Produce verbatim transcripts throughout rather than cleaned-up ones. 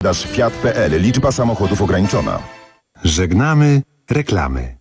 Dasz Fiat kropka pe el. Liczba samochodów ograniczona. Żegnamy reklamy.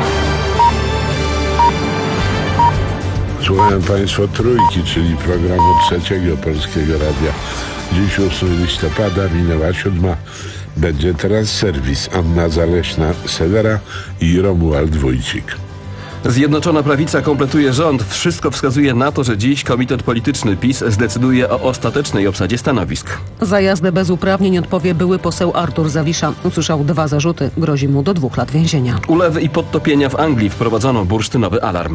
Słuchają Państwo Trójki, czyli programu Trzeciego Polskiego Radia. Dziś ósmego listopada, minęła siódma. Będzie teraz serwis. Anna Zaleśna-Sedera i Romuald Wójcik. Zjednoczona Prawica kompletuje rząd. Wszystko wskazuje na to, że dziś Komitet Polityczny PiS zdecyduje o ostatecznej obsadzie stanowisk. Za jazdę bez uprawnień odpowie były poseł Artur Zawisza. Usłyszał dwa zarzuty. Grozi mu do dwóch lat więzienia. Ulewy i podtopienia w Anglii. Wprowadzono bursztynowy alarm.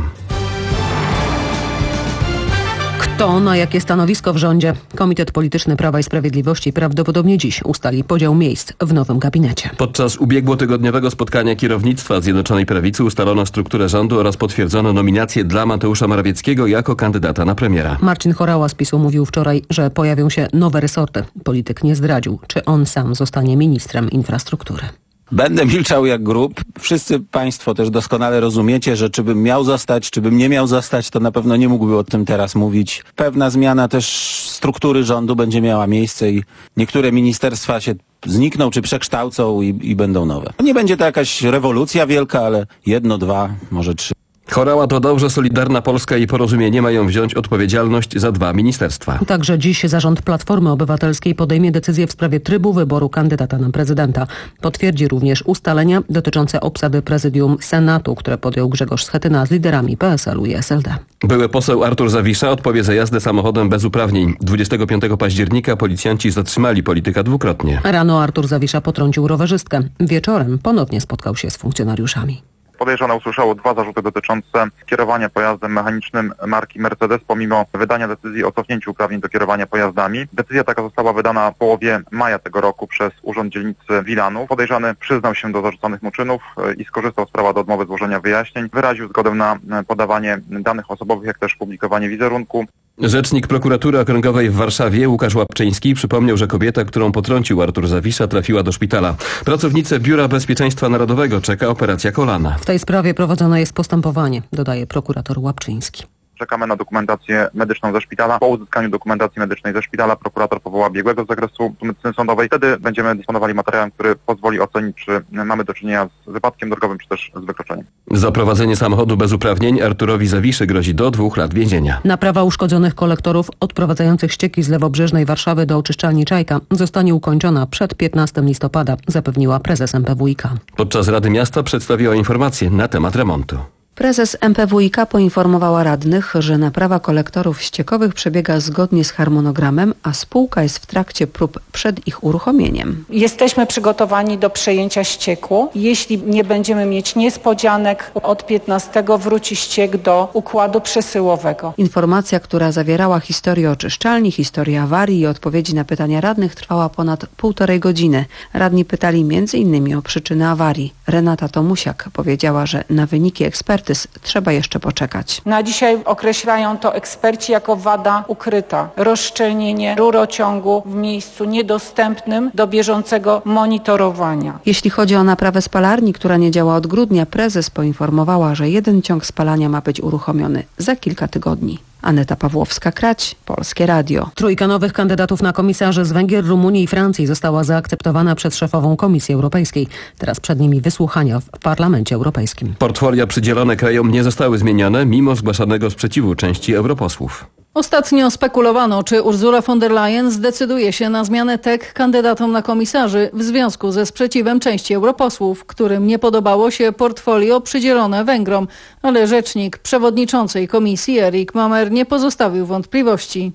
Kto na jakie stanowisko w rządzie? Komitet Polityczny Prawa i Sprawiedliwości prawdopodobnie dziś ustali podział miejsc w nowym gabinecie. Podczas ubiegłotygodniowego spotkania kierownictwa Zjednoczonej Prawicy ustalono strukturę rządu oraz potwierdzono nominację dla Mateusza Morawieckiego jako kandydata na premiera. Marcin Horała z PiSu mówił wczoraj, że pojawią się nowe resorty. Polityk nie zdradził, czy on sam zostanie ministrem infrastruktury. Będę milczał jak grób. Wszyscy Państwo też doskonale rozumiecie, że czy bym miał zostać, czy bym nie miał zostać, to na pewno nie mógłby o tym teraz mówić. Pewna zmiana też struktury rządu będzie miała miejsce i niektóre ministerstwa się znikną czy przekształcą i, i będą nowe. Nie będzie to jakaś rewolucja wielka, ale jedno, dwa, może trzy. Horała dodał, że Solidarna Polska i Porozumienie mają wziąć odpowiedzialność za dwa ministerstwa. Także dziś zarząd Platformy Obywatelskiej podejmie decyzję w sprawie trybu wyboru kandydata na prezydenta. Potwierdzi również ustalenia dotyczące obsady prezydium Senatu, które podjął Grzegorz Schetyna z liderami P S L u i S L D. Były poseł Artur Zawisza odpowie za jazdę samochodem bez uprawnień. dwudziestego piątego października policjanci zatrzymali polityka dwukrotnie. Rano Artur Zawisza potrącił rowerzystkę. Wieczorem ponownie spotkał się z funkcjonariuszami. Podejrzane usłyszało dwa zarzuty dotyczące kierowania pojazdem mechanicznym marki Mercedes pomimo wydania decyzji o cofnięciu uprawnień do kierowania pojazdami. Decyzja taka została wydana w połowie maja tego roku przez Urząd Dzielnicy Wilanów. Podejrzany przyznał się do zarzucanych mu czynów i skorzystał z prawa do odmowy złożenia wyjaśnień. Wyraził zgodę na podawanie danych osobowych, jak też publikowanie wizerunku. Rzecznik Prokuratury Okręgowej w Warszawie Łukasz Łapczyński przypomniał, że kobieta, którą potrącił Artur Zawisza, trafiła do szpitala. Pracownicę Biura Bezpieczeństwa Narodowego czeka operacja kolana. W tej sprawie prowadzone jest postępowanie, dodaje prokurator Łapczyński. Czekamy na dokumentację medyczną ze szpitala. Po uzyskaniu dokumentacji medycznej ze szpitala prokurator powoła biegłego z zakresu medycyny sądowej. Wtedy będziemy dysponowali materiałem, który pozwoli ocenić, czy mamy do czynienia z wypadkiem drogowym, czy też z wykroczeniem. Za prowadzenie samochodu bez uprawnień Arturowi Zawiszy grozi do dwóch lat więzienia. Naprawa uszkodzonych kolektorów odprowadzających ścieki z lewobrzeżnej Warszawy do oczyszczalni Czajka zostanie ukończona przed piętnastego listopada, zapewniła prezes M P W i K. Podczas Rady Miasta przedstawiła informacje na temat remontu. Prezes M P W i K poinformowała radnych, że naprawa kolektorów ściekowych przebiega zgodnie z harmonogramem, a spółka jest w trakcie prób przed ich uruchomieniem. Jesteśmy przygotowani do przejęcia ścieku. Jeśli nie będziemy mieć niespodzianek, od piętnastego wróci ściek do układu przesyłowego. Informacja, która zawierała historię oczyszczalni, historię awarii i odpowiedzi na pytania radnych, trwała ponad półtorej godziny. Radni pytali między innymi o przyczyny awarii. Renata Tomusiak powiedziała, że na wyniki ekspertyz trzeba jeszcze poczekać. Na dzisiaj określają to eksperci jako wada ukryta. Rozszczelnienie rurociągu w miejscu niedostępnym do bieżącego monitorowania. Jeśli chodzi o naprawę spalarni, która nie działa od grudnia, prezes poinformowała, że jeden ciąg spalania ma być uruchomiony za kilka tygodni. Aneta Pawłowska-Krać, Polskie Radio. Trójka nowych kandydatów na komisarzy z Węgier, Rumunii i Francji została zaakceptowana przez szefową Komisji Europejskiej. Teraz przed nimi wysłuchania w Parlamencie Europejskim. Portfolia przydzielone krajom nie zostały zmienione, mimo zgłaszanego sprzeciwu części europosłów. Ostatnio spekulowano, czy Ursula von der Leyen zdecyduje się na zmianę T E K kandydatom na komisarzy w związku ze sprzeciwem części europosłów, którym nie podobało się portfolio przydzielone Węgrom, ale rzecznik przewodniczącej komisji Erik Mamer nie pozostawił wątpliwości.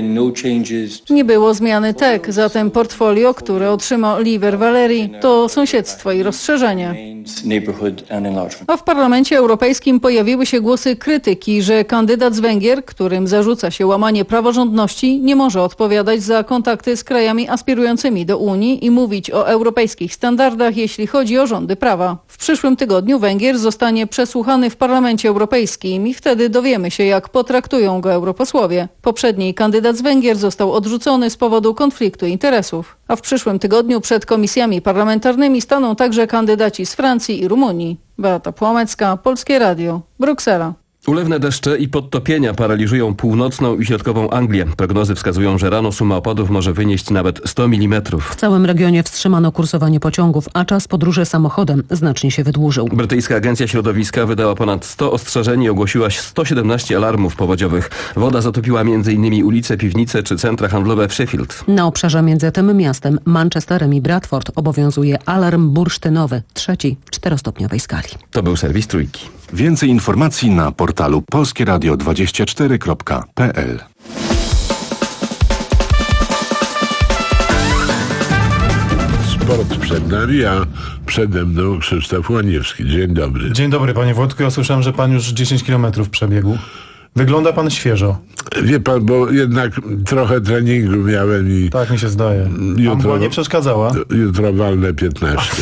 Nie było zmiany T E K, zatem portfolio, które otrzymał Liver Valerii, to sąsiedztwo i rozszerzenie. A w Parlamencie Europejskim pojawiły się głosy krytyki, że kandydat z Węgier, którym zarzuca się łamanie praworządności, nie może odpowiadać za kontakty z krajami aspirującymi do Unii i mówić o europejskich standardach, jeśli chodzi o rządy prawa. W przyszłym tygodniu Węgier zostanie przesłuchany w Parlamencie Europejskim i wtedy dowiemy się, jak potraktują go europosłowie. Poprzedni kandydat z Węgier został odrzucony z powodu konfliktu interesów. A w przyszłym tygodniu przed komisjami parlamentarnymi staną także kandydaci z Francji i Rumunii. Beata Płomecka, Polskie Radio, Bruksela. Ulewne deszcze i podtopienia paraliżują północną i środkową Anglię. Prognozy wskazują, że rano suma opadów może wynieść nawet sto milimetrów. W całym regionie wstrzymano kursowanie pociągów, a czas podróży samochodem znacznie się wydłużył. Brytyjska Agencja Środowiska wydała ponad sto ostrzeżeń i ogłosiła sto siedemnaście alarmów powodziowych. Woda zatopiła między innymi ulice, piwnice czy centra handlowe w Sheffield. Na obszarze między tym miastem, Manchesterem i Bradford obowiązuje alarm bursztynowy trzeciej czterostopniowej skali. To był serwis Trójki. Więcej informacji na portalu polskie radio dwadzieścia cztery kropka p l. Sport przed nami, a przede mną Krzysztof Łaniewski. Dzień dobry. Dzień dobry, panie Włodku. Ja słyszałem, że pan już dziesięć kilometrów przebiegł. Wygląda pan świeżo. Wie pan, bo jednak trochę treningu miałem i... Tak mi się zdaje. Jutro, Mgła nie przeszkadzała? Jutro walnę piętnaście.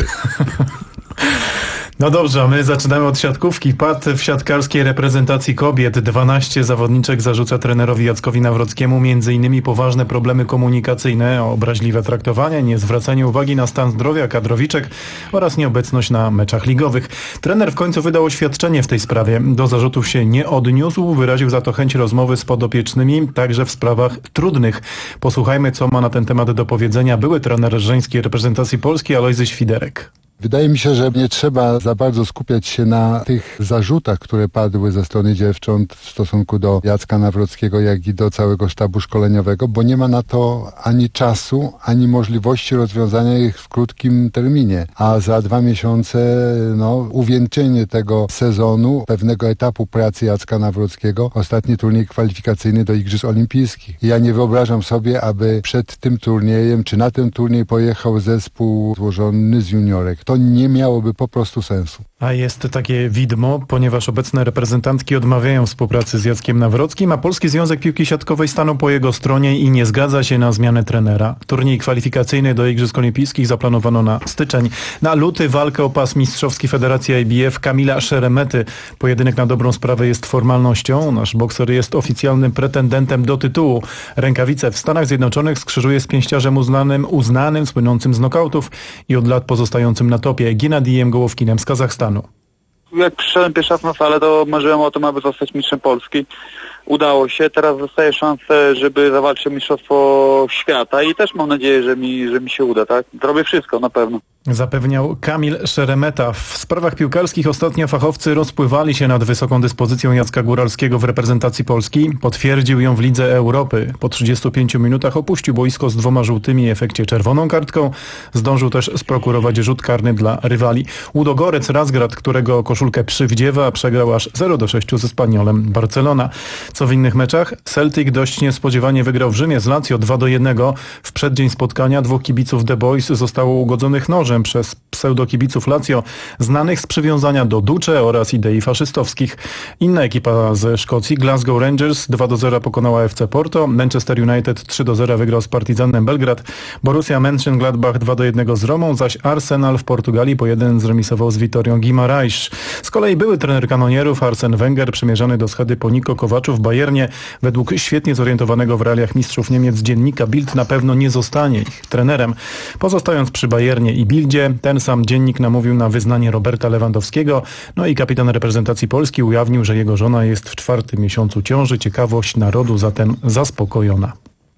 No dobrze, a my zaczynamy od siatkówki. Pad w siatkarskiej reprezentacji kobiet. dwanaście zawodniczek zarzuca trenerowi Jackowi Nawrockiemu między innymi poważne problemy komunikacyjne, obraźliwe traktowanie, niezwracanie uwagi na stan zdrowia kadrowiczek oraz nieobecność na meczach ligowych. Trener w końcu wydał oświadczenie w tej sprawie. Do zarzutów się nie odniósł, wyraził za to chęć rozmowy z podopiecznymi, także w sprawach trudnych. Posłuchajmy, co ma na ten temat do powiedzenia były trener żeńskiej reprezentacji Polski Alojzy Świderek. Wydaje mi się, że nie trzeba za bardzo skupiać się na tych zarzutach, które padły ze strony dziewcząt w stosunku do Jacka Nawrockiego, jak i do całego sztabu szkoleniowego, bo nie ma na to ani czasu, ani możliwości rozwiązania ich w krótkim terminie. A za dwa miesiące, no, uwieńczenie tego sezonu, pewnego etapu pracy Jacka Nawrockiego, ostatni turniej kwalifikacyjny do Igrzysk Olimpijskich. Ja nie wyobrażam sobie, aby przed tym turniejem, czy na ten turniej pojechał zespół złożony z juniorek. To nie miałoby po prostu sensu. A jest takie widmo, ponieważ obecne reprezentantki odmawiają współpracy z Jackiem Nawrockim, a Polski Związek Piłki Siatkowej stanął po jego stronie i nie zgadza się na zmianę trenera. Turniej kwalifikacyjny do Igrzysk Olimpijskich zaplanowano na styczeń. Na luty walkę o pas mistrzowski Federacji I B F Kamila Szeremety. Pojedynek na dobrą sprawę jest formalnością. Nasz bokser jest oficjalnym pretendentem do tytułu. Rękawice w Stanach Zjednoczonych skrzyżuje z pięściarzem uznanym, uznanym, słynącym z nokautów i od lat pozostającym na topie Genadijem Gołowkinem z Kazachstanu. Jak przyszedłem pierwszy raz na salę, to marzyłem o tym, aby zostać mistrzem Polski. Udało się, teraz dostaję szansę, żeby zawalczyć o mistrzostwo świata i też mam nadzieję, że mi, że mi się uda, tak? Zrobię wszystko, na pewno. Zapewniał Kamil Szeremeta. W sprawach piłkarskich ostatnio fachowcy rozpływali się nad wysoką dyspozycją Jacka Góralskiego w reprezentacji Polski. Potwierdził ją w Lidze Europy. Po trzydziestu pięciu minutach opuścił boisko z dwoma żółtymi i efekcie czerwoną kartką. Zdążył też sprokurować rzut karny dla rywali. Łudogorec Razgrad, którego koszulkę przywdziewa, przegrał aż zero do sześciu ze Spaniolem Barcelona. Co w innych meczach? Celtic dość niespodziewanie wygrał w Rzymie z Lazio dwa do jednego. W przeddzień spotkania dwóch kibiców The Boys zostało ugodzonych nożem przez pseudokibiców Lazio, znanych z przywiązania do Duce oraz idei faszystowskich. Inna ekipa ze Szkocji, Glasgow Rangers, dwa do zera pokonała F C Porto, Manchester United trzy do zera wygrał z Partizanem Belgrad, Borussia Mönchengladbach dwa do jednego z Romą, zaś Arsenal w Portugalii po jeden zremisował z Vitorią Guimarães. Z kolei były trener kanonierów Arsene Wenger przymierzany do schedy po Niko Kovaczu w Bayernie. Według świetnie zorientowanego w realiach mistrzów Niemiec dziennika Bild na pewno nie zostanie ich trenerem. Pozostając przy Bayernie i Bildzie, ten sam dziennik namówił na wyznanie Roberta Lewandowskiego, no i kapitan reprezentacji Polski ujawnił, że jego żona jest w czwartym miesiącu ciąży. Ciekawość narodu zatem zaspokojona.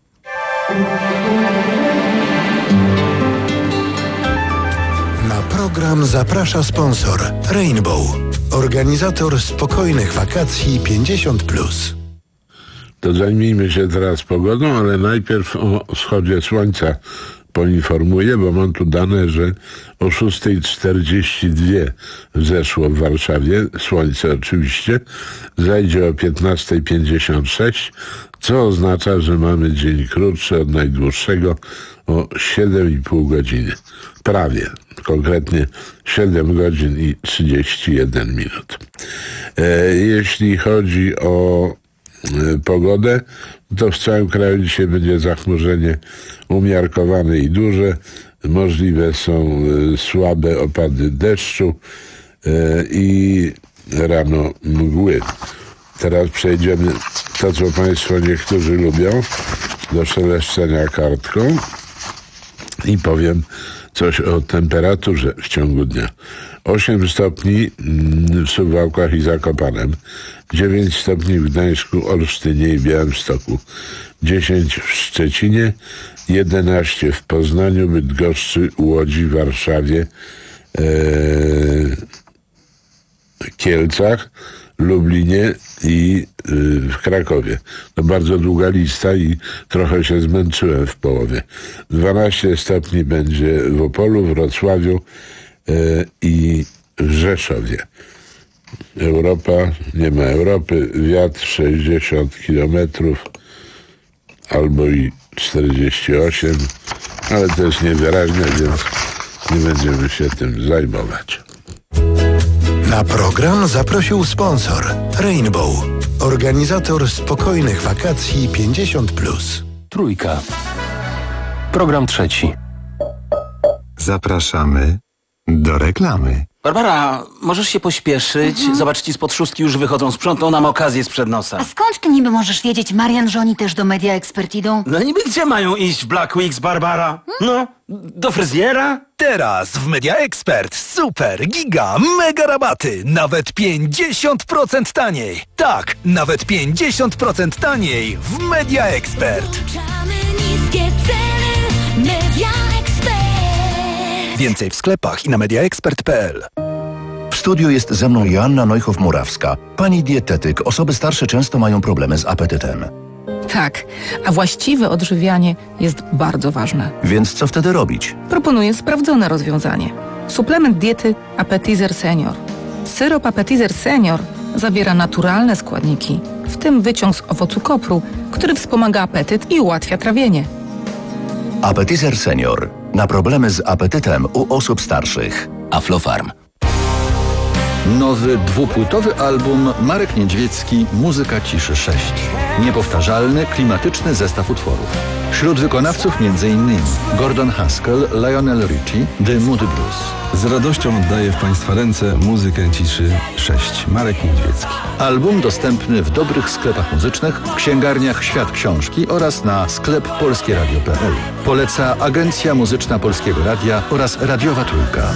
Na program zaprasza sponsor Rainbow, organizator spokojnych wakacji pięćdziesiąt plus. To zajmijmy się teraz pogodą, ale najpierw o wschodzie słońca poinformuję, bo mam tu dane, że o szósta czterdzieści dwa wzeszło w Warszawie, słońce oczywiście, zajdzie o piętnasta pięćdziesiąt sześć, co oznacza, że mamy dzień krótszy od najdłuższego o siedem i pół godziny. Prawie, konkretnie siedem godzin i trzydzieści jeden minut. E, jeśli chodzi o pogodę, to w całym kraju dzisiaj będzie zachmurzenie umiarkowane i duże. Możliwe są słabe opady deszczu i rano mgły. Teraz przejdziemy, to co Państwo niektórzy lubią, do szeleszczenia kartką i powiem coś o temperaturze w ciągu dnia. osiem stopni w Suwałkach i Zakopanem, dziewięć stopni w Gdańsku, Olsztynie i Białymstoku, dziesięć w Szczecinie, jedenaście w Poznaniu, Bydgoszczy, Łodzi, Warszawie, e, Kielcach, Lublinie i y, w Krakowie. To bardzo długa lista i trochę się zmęczyłem w połowie. dwanaście stopni będzie w Opolu, Wrocławiu y, i w Rzeszowie. Europa, nie ma Europy, wiatr sześćdziesiąt kilometrów albo i czterdzieści osiem, ale to jest niewyraźne, więc nie będziemy się tym zajmować. Na program zaprosił sponsor Rainbow, organizator spokojnych wakacji pięćdziesiąt plus. Trójka. Program trzeci. Zapraszamy do reklamy. Barbara, możesz się pośpieszyć? Mhm. Zobacz, ci spod szóstki już wychodzą. Sprzątną nam okazję sprzed nosa. A skąd ty niby możesz wiedzieć, Marian, że oni też do Media Expert idą? No niby gdzie mają iść w Black Weeks, Barbara? No, do fryzjera? Teraz w Media Expert super, giga, mega rabaty. Nawet pięćdziesiąt procent taniej. Tak, nawet pięćdziesiąt procent taniej w Media Expert. Niskie ceny, Media Expert. Więcej w sklepach i na mediaexpert kropka p l. W studiu jest ze mną Joanna Neuchow-Murawska. Pani dietetyk, osoby starsze często mają problemy z apetytem. Tak, a właściwe odżywianie jest bardzo ważne. Więc co wtedy robić? Proponuję sprawdzone rozwiązanie. Suplement diety Appetizer Senior. Syrop Appetizer Senior zawiera naturalne składniki, w tym wyciąg z owocu kopru, który wspomaga apetyt i ułatwia trawienie. Appetizer Senior. Na problemy z apetytem u osób starszych. Aflofarm. Nowy dwupłytowy album Marek Niedźwiecki Muzyka Ciszy sześć. Niepowtarzalny, klimatyczny zestaw utworów. Wśród wykonawców m.in. Gordon Haskell, Lionel Richie, The Moody Blues. Z radością oddaję w Państwa ręce Muzykę Ciszy sześć. Marek Niedźwiecki. Album dostępny w dobrych sklepach muzycznych, w księgarniach Świat Książki oraz na sklep polskie radio kropka p l. Poleca Agencja Muzyczna Polskiego Radia oraz Radiowa Trójka.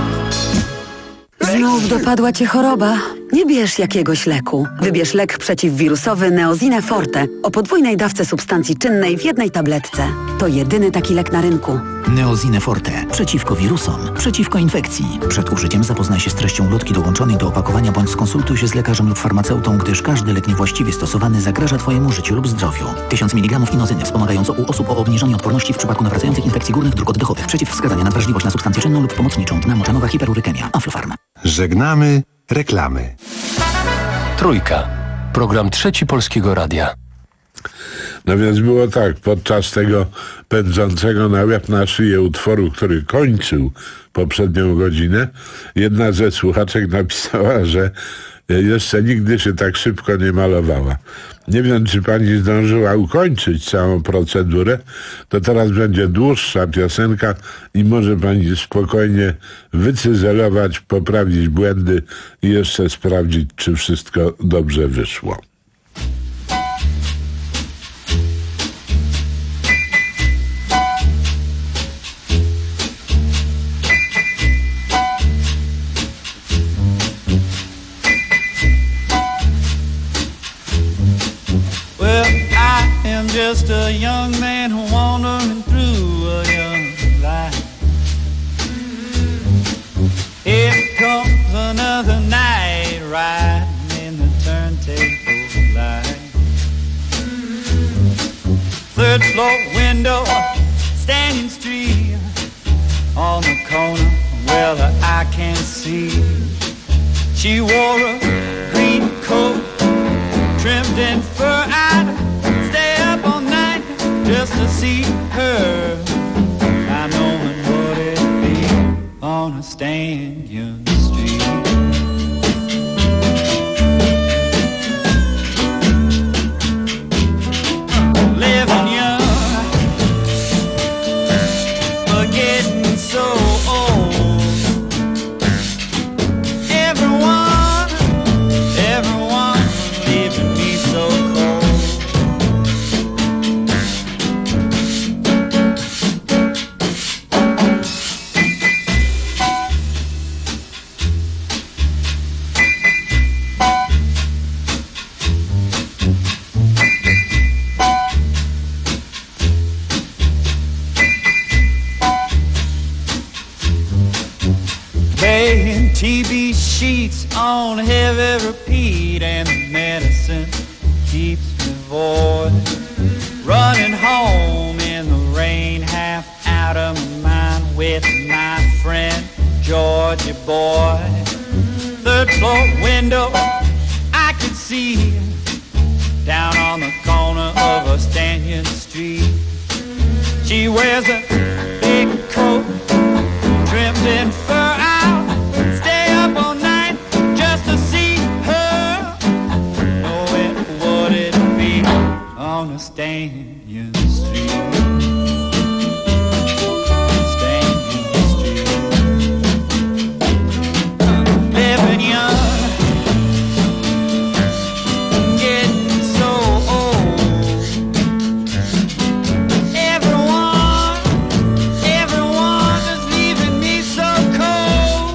Znów dopadła cię choroba? Nie bierz jakiegoś leku. Wybierz lek przeciwwirusowy Neozine Forte o podwójnej dawce substancji czynnej w jednej tabletce. To jedyny taki lek na rynku. Neozine Forte. Przeciwko wirusom. Przeciwko infekcji. Przed użyciem zapoznaj się z treścią ulotki dołączonej do opakowania bądź skonsultuj się z lekarzem lub farmaceutą, gdyż każdy lek niewłaściwie stosowany zagraża Twojemu życiu lub zdrowiu. tysiąc miligramów inozyny wspomagająco u osób o obniżonej odporności w przypadku nawracających infekcji górnych dróg oddechowych. Przeciwwskazania na wrażliwość na substancję czynną lub pomocniczą. Dna moczanowa hiperurykemia. Aflofarm. Żegnamy reklamy. Trójka. Program trzeci Polskiego Radia. No więc było tak, podczas tego pędzącego na łeb na szyję utworu, który kończył poprzednią godzinę, jedna ze słuchaczek napisała, że jeszcze nigdy się tak szybko nie malowała. Nie wiem, czy pani zdążyła ukończyć całą procedurę, to teraz będzie dłuższa piosenka i może pani spokojnie wycyzelować, poprawić błędy i jeszcze sprawdzić, czy wszystko dobrze wyszło. Just a young man wandering through a young life. Here comes another night riding in the turntable light. Third floor window, standing street on the corner, well I can't see. She wore a green coat, trimmed in fur. I'd stay up all night just to see her. I knowing what it'd be on a Stanton Street. Living young, but getting so old. Everyone, everyone leaving me so cold. T V sheets on heavy repeat, and the medicine keeps me void. Running home in the rain, half out of my mind, with my friend Georgie boy. Third floor window I could see, down on the corner of a Stanton Street. She wears a big coat trimmed in fur. I'll stay up all night just to see her. Knowing what it'd be on a Stanton Street. Stanton Street. Living young, getting so old. Everyone, everyone is leaving me so cold.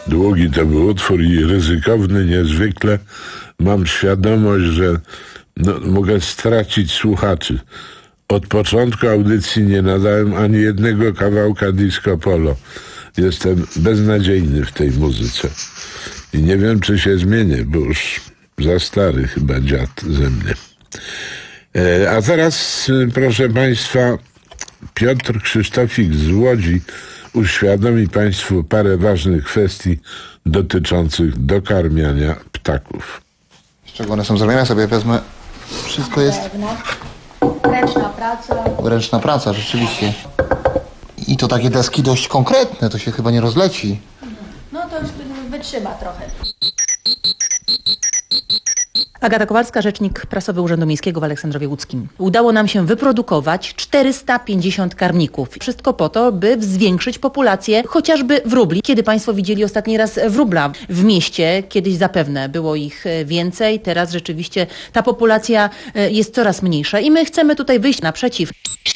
Długi to był utwór i ryzykowny niezwykle. Mam świadomość, że no, mogę stracić słuchaczy. Od początku audycji nie nadałem ani jednego kawałka disco polo. Jestem beznadziejny w tej muzyce. I nie wiem, czy się zmienię, bo już za stary chyba dziad ze mnie. E, a teraz, proszę Państwa, Piotr Krzysztofik z Łodzi uświadomi Państwu parę ważnych kwestii dotyczących dokarmiania ptaków. Z czego one są zrobione? Ja sobie wezmę. Wszystko jest... Ręczna praca. Ręczna praca, rzeczywiście. I to takie deski dość konkretne, to się chyba nie rozleci. No to już wytrzyma trochę. Agata Kowalska, rzecznik prasowy Urzędu Miejskiego w Aleksandrowie Łódzkim. Udało nam się wyprodukować czterysta pięćdziesiąt karmników. Wszystko po to, by zwiększyć populację chociażby wróbli. Kiedy Państwo widzieli ostatni raz wróbla w mieście, kiedyś zapewne było ich więcej, teraz rzeczywiście ta populacja jest coraz mniejsza i my chcemy tutaj wyjść naprzeciw.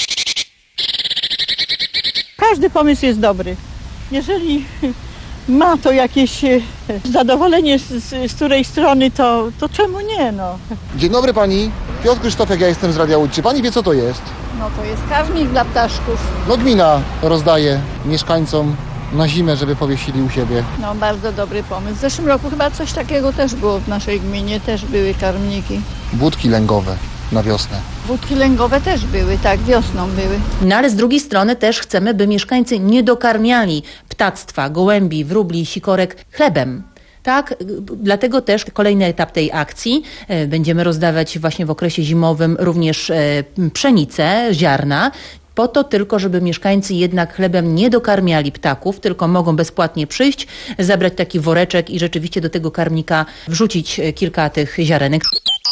Każdy pomysł jest dobry. Jeżeli ma to jakieś zadowolenie z, z, z której strony, to, to czemu nie, no. Dzień dobry pani. Piotr Krzysztofek, ja jestem z Radia Łódź. Czy pani wie, co to jest? No to jest karmnik dla ptaszków. No gmina rozdaje mieszkańcom na zimę, żeby powiesili u siebie. No bardzo dobry pomysł. W zeszłym roku chyba coś takiego też było w naszej gminie, też były karmniki. Budki lęgowe na wiosnę. Budki lęgowe też były, tak, wiosną były. No ale z drugiej strony też chcemy, by mieszkańcy nie dokarmiali ptactwa, gołębi, wróbli, sikorek chlebem. Tak, dlatego też kolejny etap tej akcji. Będziemy rozdawać właśnie w okresie zimowym również pszenicę, ziarna. Po to tylko, żeby mieszkańcy jednak chlebem nie dokarmiali ptaków, tylko mogą bezpłatnie przyjść, zabrać taki woreczek i rzeczywiście do tego karmnika wrzucić kilka tych ziarenek.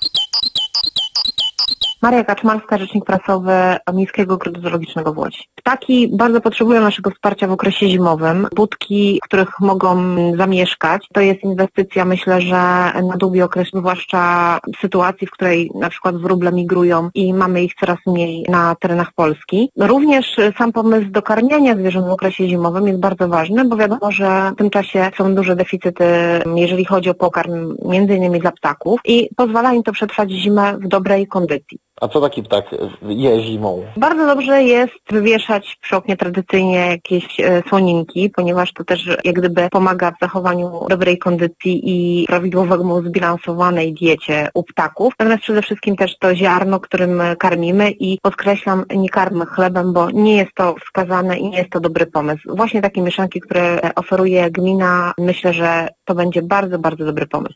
Maria Kaczmarska, rzecznik prasowy Miejskiego Ogrodu Zoologicznego w Łodzi. Ptaki bardzo potrzebują naszego wsparcia w okresie zimowym. Budki, w których mogą zamieszkać, to jest inwestycja, myślę, że na długi okres, zwłaszcza w sytuacji, w której na przykład wróble migrują i mamy ich coraz mniej na terenach Polski. Również sam pomysł dokarmiania zwierząt w okresie zimowym jest bardzo ważny, bo wiadomo, że w tym czasie są duże deficyty, jeżeli chodzi o pokarm, między innymi dla ptaków i pozwala im to przetrwać zimę w dobrej kondycji. A co taki ptak je zimą? Bardzo dobrze jest wywieszać przy oknie tradycyjnie jakieś e, słoninki, ponieważ to też jak gdyby pomaga w zachowaniu dobrej kondycji i prawidłowemu zbilansowanej diecie u ptaków. Natomiast przede wszystkim też to ziarno, którym karmimy i podkreślam, nie karmy chlebem, bo nie jest to wskazane i nie jest to dobry pomysł. Właśnie takie mieszanki, które oferuje gmina, myślę, że to będzie bardzo, bardzo dobry pomysł.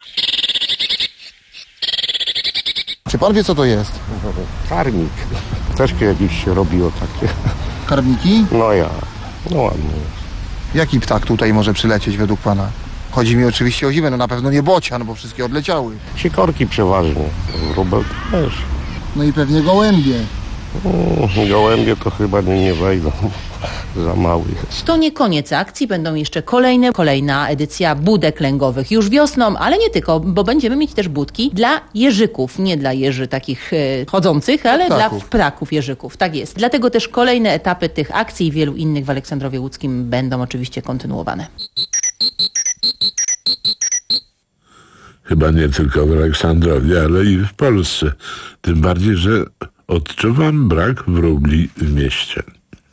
Czy pan wie, co to jest? Karmik. Też kiedyś się robiło takie. Karmniki? No ja. No ładnie jest. Jaki ptak tutaj może przylecieć według pana? Chodzi mi oczywiście o zimę, no na pewno nie bocian, bo wszystkie odleciały. Sikorki przeważnie. Wróbel też. No i pewnie gołębie. Mm, gołębie to chyba nie, nie wejdą. Za mały jest. To nie koniec akcji, będą jeszcze kolejne, kolejna edycja budek lęgowych już wiosną, ale nie tylko, bo będziemy mieć też budki dla jeżyków, nie dla jeży takich e, chodzących, ale ptaków. Dla ptaków jeżyków, tak jest. Dlatego też kolejne etapy tych akcji i wielu innych w Aleksandrowie Łódzkim będą oczywiście kontynuowane. Chyba nie tylko w Aleksandrowie, ale i w Polsce. Tym bardziej, że odczuwam brak wróbli w mieście.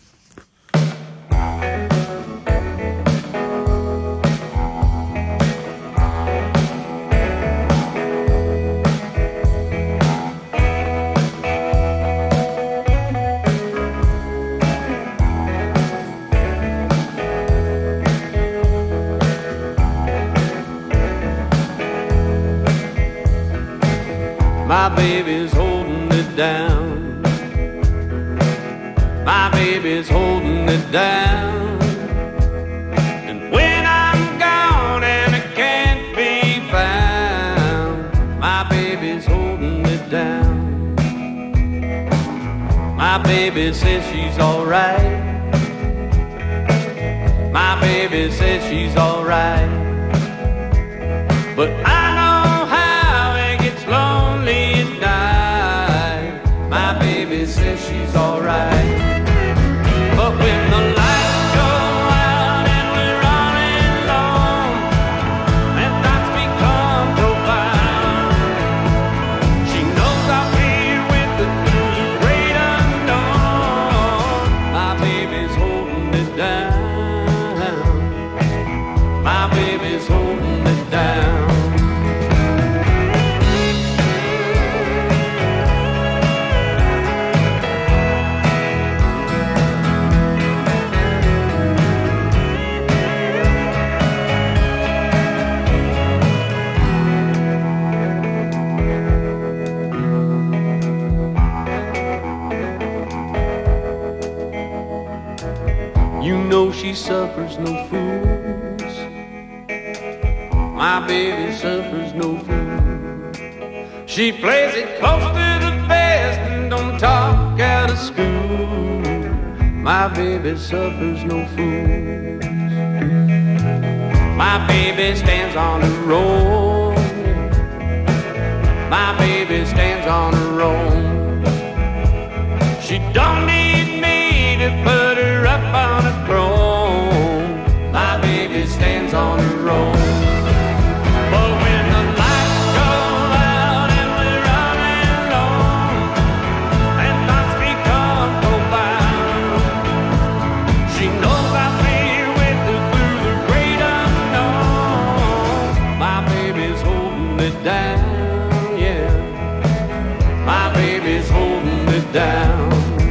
My baby's holding it down. My baby's holding it down. And when I'm gone and I can't be found, my baby's holding it down. My baby says she's alright. My baby says she's alright. But I know how it gets lonely at night. My baby says she's alright. But when the lights go out and we're all alone, You know she suffers no fools. My baby suffers no fools. She plays it close to the vest and don't talk out of school. My baby suffers no fools. My baby stands on her own. My baby stands on her own. She don't need me to put her up on a throne. My baby stands on her own. But when the lights go out and we're running low and thoughts become profound, she knows I'll be with her through the great unknown. My baby's holding it down. My baby's holding it down.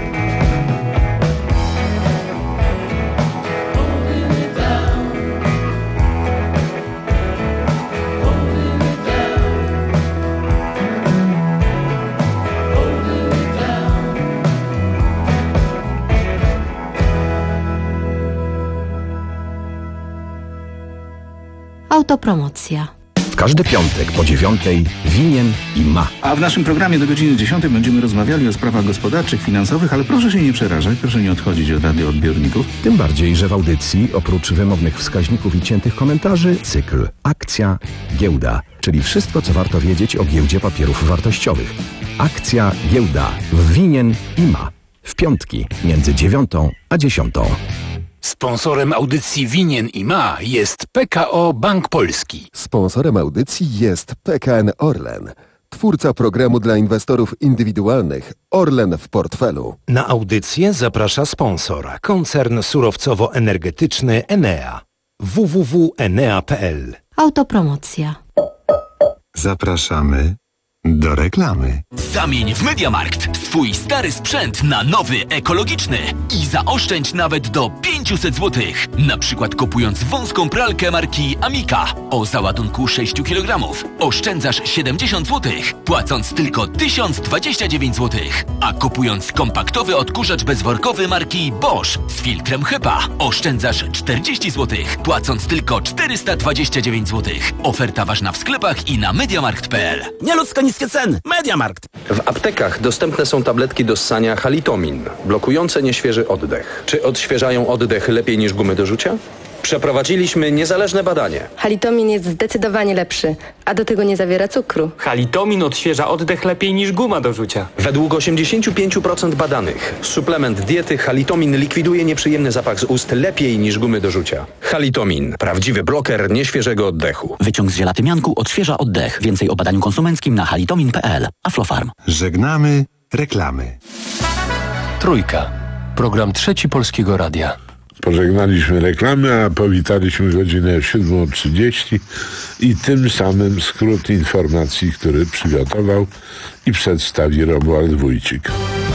Holding it down. Holding it down. Holding it down. Autopromocja. W każdy piątek po dziewiątej winien i ma. A w naszym programie do godziny dziesiątej będziemy rozmawiali o sprawach gospodarczych, finansowych, ale proszę się nie przerażać, proszę nie odchodzić od radioodbiorników. Tym bardziej, że w audycji oprócz wymownych wskaźników i ciętych komentarzy cykl Akcja, Giełda, czyli wszystko, co warto wiedzieć o giełdzie papierów wartościowych. Akcja, Giełda w winien i ma. W piątki między dziewiątą a dziesiątą. Sponsorem audycji Winien i Ma jest P K O Bank Polski. Sponsorem audycji jest P K N Orlen, twórca programu dla inwestorów indywidualnych Orlen w portfelu. Na audycję zaprasza sponsor, koncern surowcowo-energetyczny Enea. w w w kropka enea kropka p l. Autopromocja. Zapraszamy do reklamy. Zamień w MediaMarkt swój stary sprzęt na nowy, ekologiczny i zaoszczędź nawet do pięćset złotych. Na przykład kupując wąską pralkę marki Amica o załadunku sześć kilogramów oszczędzasz siedemdziesiąt złotych, płacąc tylko tysiąc dwadzieścia dziewięć złotych. A kupując kompaktowy odkurzacz bezworkowy marki Bosch z filtrem HEPA oszczędzasz czterdzieści złotych, płacąc tylko czterysta dwadzieścia dziewięć złotych. Oferta ważna w sklepach i na mediamarkt kropka p l. Nieludzko niskie ceny. MediaMarkt. W aptekach dostępne są tabletki do ssania Halitomin, blokujące nieświeży oddech. Czy odświeżają oddech lepiej niż gumy do rzucia? Przeprowadziliśmy niezależne badanie. Halitomin jest zdecydowanie lepszy, a do tego nie zawiera cukru. Halitomin odświeża oddech lepiej niż guma do rzucia. Według osiemdziesiąt pięć procent badanych suplement diety Halitomin likwiduje nieprzyjemny zapach z ust lepiej niż gumy do rzucia. Halitomin. Prawdziwy bloker nieświeżego oddechu. Wyciąg z zielatymianku odświeża oddech. Więcej o badaniu konsumenckim na halitomin kropka p l. Aflofarm. Żegnamy reklamy. Trójka. Program Trzeci Polskiego Radia. Pożegnaliśmy reklamy, a powitaliśmy godzinę siódma trzydzieści i tym samym skrót informacji, który przygotował i przedstawi Romuald Wójcik.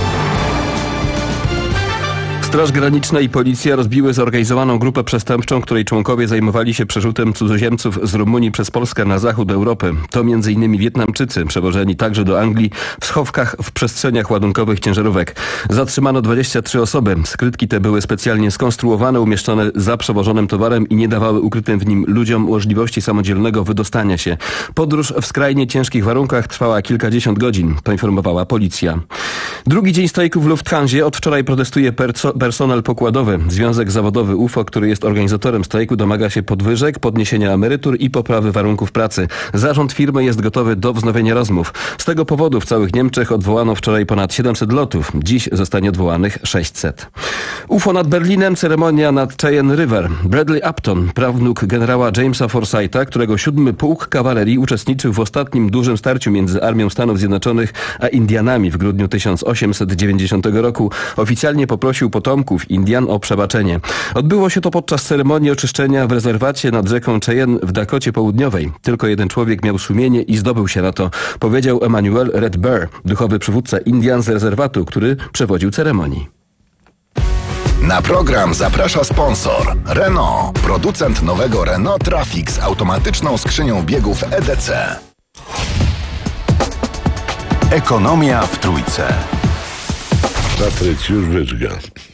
Straż Graniczna i policja rozbiły zorganizowaną grupę przestępczą, której członkowie zajmowali się przerzutem cudzoziemców z Rumunii przez Polskę na zachód Europy. To m.in. Wietnamczycy, przewożeni także do Anglii w schowkach w przestrzeniach ładunkowych ciężarówek. Zatrzymano dwadzieścia trzy osoby. Skrytki te były specjalnie skonstruowane, umieszczone za przewożonym towarem i nie dawały ukrytym w nim ludziom możliwości samodzielnego wydostania się. Podróż w skrajnie ciężkich warunkach trwała kilkadziesiąt godzin, poinformowała policja. Drugi dzień strajku w Lufthansie. Od wczoraj protestuje perso- personel pokładowy. Związek Zawodowy U F O, który jest organizatorem strajku, domaga się podwyżek, podniesienia emerytur i poprawy warunków pracy. Zarząd firmy jest gotowy do wznowienia rozmów. Z tego powodu w całych Niemczech odwołano wczoraj ponad siedemset lotów. Dziś zostanie odwołanych sześćset. U F O nad Berlinem, ceremonia nad Cheyenne River. Bradley Upton, prawnuk generała Jamesa Forsytha, którego siódmy pułk kawalerii uczestniczył w ostatnim dużym starciu między Armią Stanów Zjednoczonych a Indianami w grudniu tysiąc osiemset dziewięćdziesiątego roku, oficjalnie poprosił potomków Indian o przebaczenie. Odbyło się to podczas ceremonii oczyszczenia w rezerwacie nad rzeką Cheyenne w Dakocie Południowej. Tylko jeden człowiek miał sumienie i zdobył się na to, powiedział Emmanuel Red Bear, duchowy przywódca Indian z rezerwatu, który przewodził ceremonii. Na program zaprasza sponsor Renault, producent nowego Renault Trafic z automatyczną skrzynią biegów E D C. Ekonomia w Trójce. Patryk już wyczga.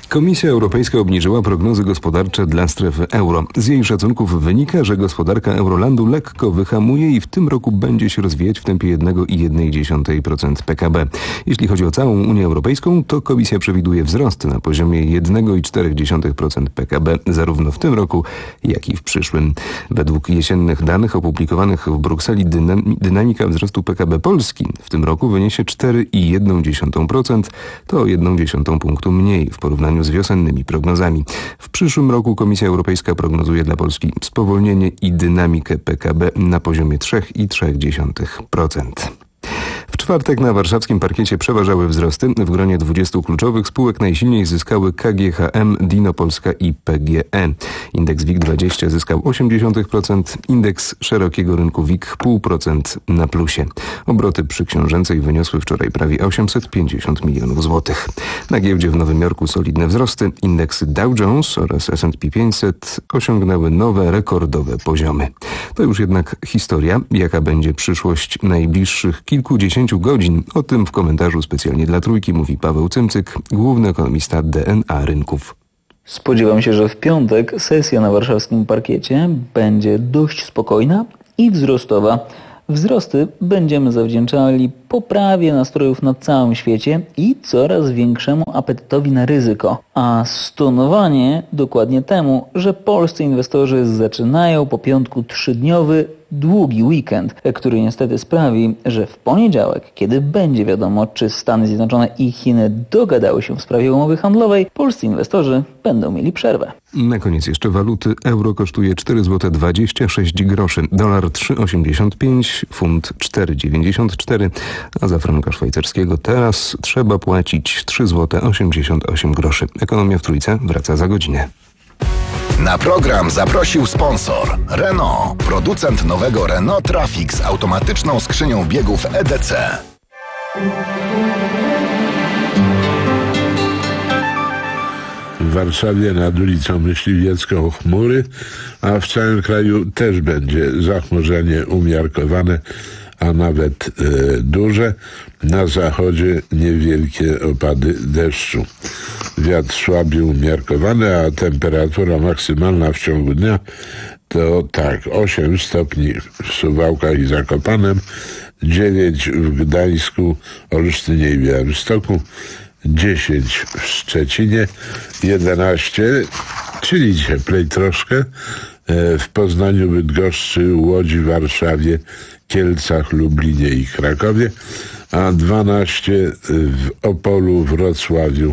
Komisja Europejska obniżyła prognozy gospodarcze dla strefy euro. Z jej szacunków wynika, że gospodarka Eurolandu lekko wyhamuje i w tym roku będzie się rozwijać w tempie jeden przecinek jeden procent P K B. Jeśli chodzi o całą Unię Europejską, to Komisja przewiduje wzrost na poziomie jeden przecinek cztery procent P K B zarówno w tym roku, jak i w przyszłym. Według jesiennych danych opublikowanych w Brukseli dynam- dynamika wzrostu P K B Polski w tym roku wyniesie cztery przecinek jeden procent, to o jeden dziesiąty punktu mniej w porównaniu z wiosennymi prognozami. W przyszłym roku Komisja Europejska prognozuje dla Polski spowolnienie i dynamikę P K B na poziomie trzy przecinek trzy procent. W czwartek na warszawskim parkiecie przeważały wzrosty. W gronie dwudziestu kluczowych spółek najsilniej zyskały K G H M, Dino Polska i P G E. Indeks WIG dwadzieścia zyskał osiem dziesiątych procent, indeks szerokiego rynku WIG zero przecinek pięć procent na plusie. Obroty przy książęcej wyniosły wczoraj prawie osiemset pięćdziesiąt milionów złotych. Na giełdzie w Nowym Jorku solidne wzrosty. Indeksy Dow Jones oraz S and P pięćset osiągnęły nowe, rekordowe poziomy. To już jednak historia. Jaka będzie przyszłość najbliższych kilkudziesięciu godzin? O tym w komentarzu specjalnie dla Trójki mówi Paweł Cymcyk, główny ekonomista D N A Rynków. Spodziewam się, że w piątek sesja na warszawskim parkiecie będzie dość spokojna i wzrostowa. Wzrosty będziemy zawdzięczali poprawie nastrojów na całym świecie i coraz większemu apetytowi na ryzyko. A stonowanie dokładnie temu, że polscy inwestorzy zaczynają po piątku trzydniowy długi weekend, który niestety sprawi, że w poniedziałek, kiedy będzie wiadomo, czy Stany Zjednoczone i Chiny dogadały się w sprawie umowy handlowej, polscy inwestorzy będą mieli przerwę. Na koniec jeszcze waluty. Euro kosztuje cztery złote dwadzieścia sześć groszy, dolar trzy osiemdziesiąt pięć, funt cztery dziewięćdziesiąt cztery, a za franka szwajcarskiego teraz trzeba płacić trzy złote osiemdziesiąt osiem groszy. Ekonomia w Trójce wraca za godzinę. Na program zaprosił sponsor Renault, producent nowego Renault Trafix z automatyczną skrzynią biegów E D C. W Warszawie nad ulicą Myśliwiecką chmury, a w całym kraju też będzie zachmurzenie umiarkowane, a nawet e, duże. Na zachodzie niewielkie opady deszczu. Wiatr słaby umiarkowany, a temperatura maksymalna w ciągu dnia to tak, osiem stopni w Suwałkach i Zakopanem, dziewięć w Gdańsku, Olsztynie i Białymstoku, dziesięć w Szczecinie, jedenaście, czyli cieplej troszkę, w Poznaniu, Bydgoszczy, Łodzi, Warszawie, Kielcach, Lublinie i Krakowie, a dwanaście w Opolu, Wrocławiu,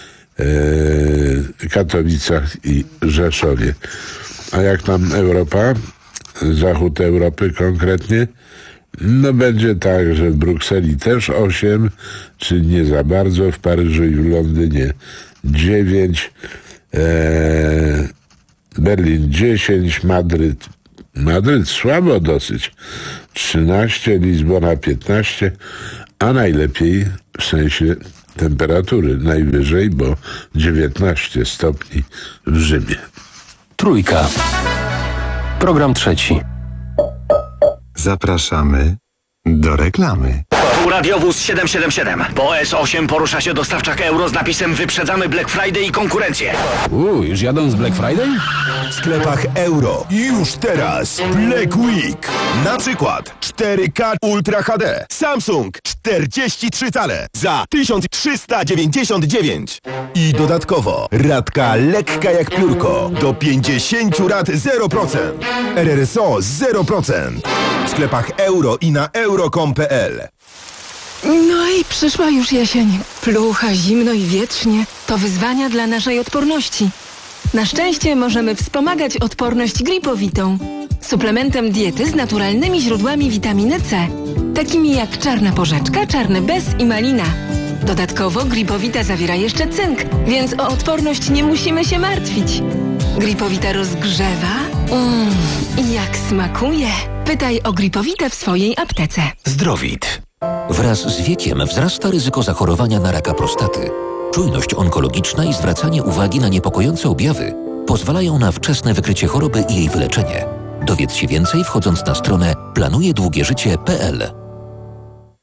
Katowicach i Rzeszowie. A jak tam Europa, zachód Europy konkretnie? No będzie tak, że w Brukseli też osiem, czy nie za bardzo, w Paryżu i w Londynie dziewięć, e, Berlin dziesięć, Madryt, Madryt słabo dosyć, trzynaście, Lizbona piętnaście, a najlepiej w sensie temperatury najwyżej, bo dziewiętnaście stopni w Rzymie. Trójka. Program trzeci. Zapraszamy do reklamy. Tu radiowóz siedem siedem siedem. Po S osiem porusza się dostawczak euro z napisem "Wyprzedzamy Black Friday i konkurencję". Uuu, już jadą z Black Friday? W sklepach euro już teraz Black Week. Na przykład cztery K Ultra H D Samsung czterdzieści trzy cale za tysiąc trzysta dziewięćdziesiąt dziewięć. I dodatkowo ratka lekka jak piórko do pięćdziesiąt rat zero procent. R R S O zero procent. W sklepach euro i na euro kropka com kropka p l. No i przyszła już jesień. Plucha, zimno i wietrznie. To wyzwania dla naszej odporności. Na szczęście możemy wspomagać odporność Gripowitą. Suplementem diety z naturalnymi źródłami witaminy C. Takimi jak czarna porzeczka, czarny bez i malina. Dodatkowo Gripowita zawiera jeszcze cynk, więc o odporność nie musimy się martwić. Gripowita rozgrzewa. Mmm, i jak smakuje. Pytaj o Gripowitę w swojej aptece. Zdrowit. Wraz z wiekiem wzrasta ryzyko zachorowania na raka prostaty. Czujność onkologiczna i zwracanie uwagi na niepokojące objawy pozwalają na wczesne wykrycie choroby i jej wyleczenie. Dowiedz się więcej wchodząc na stronę planuje długie życie kropka p l.